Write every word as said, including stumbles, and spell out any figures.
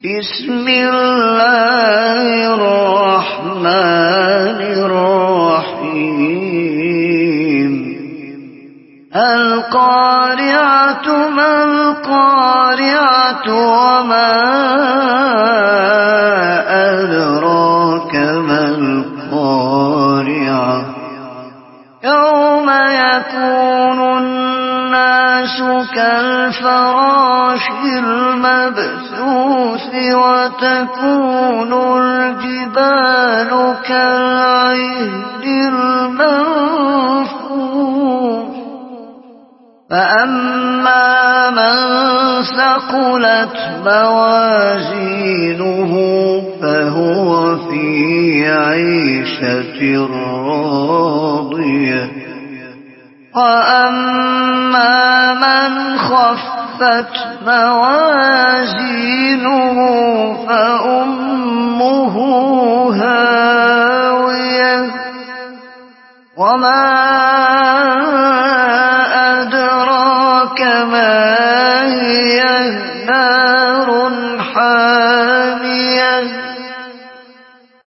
بسم الله الرحمن الرحيم القارعة ما القارعة وما أدراك ما القارعة يوم يكون الناس كالفراش المبثوث وتكون الجبال كالعهن المنفوش فأما من ثقلت موازينه فهو في عيشة راضية وأما من خفت موازينه فأمه هاوية وما أدراك ما هي نار حامية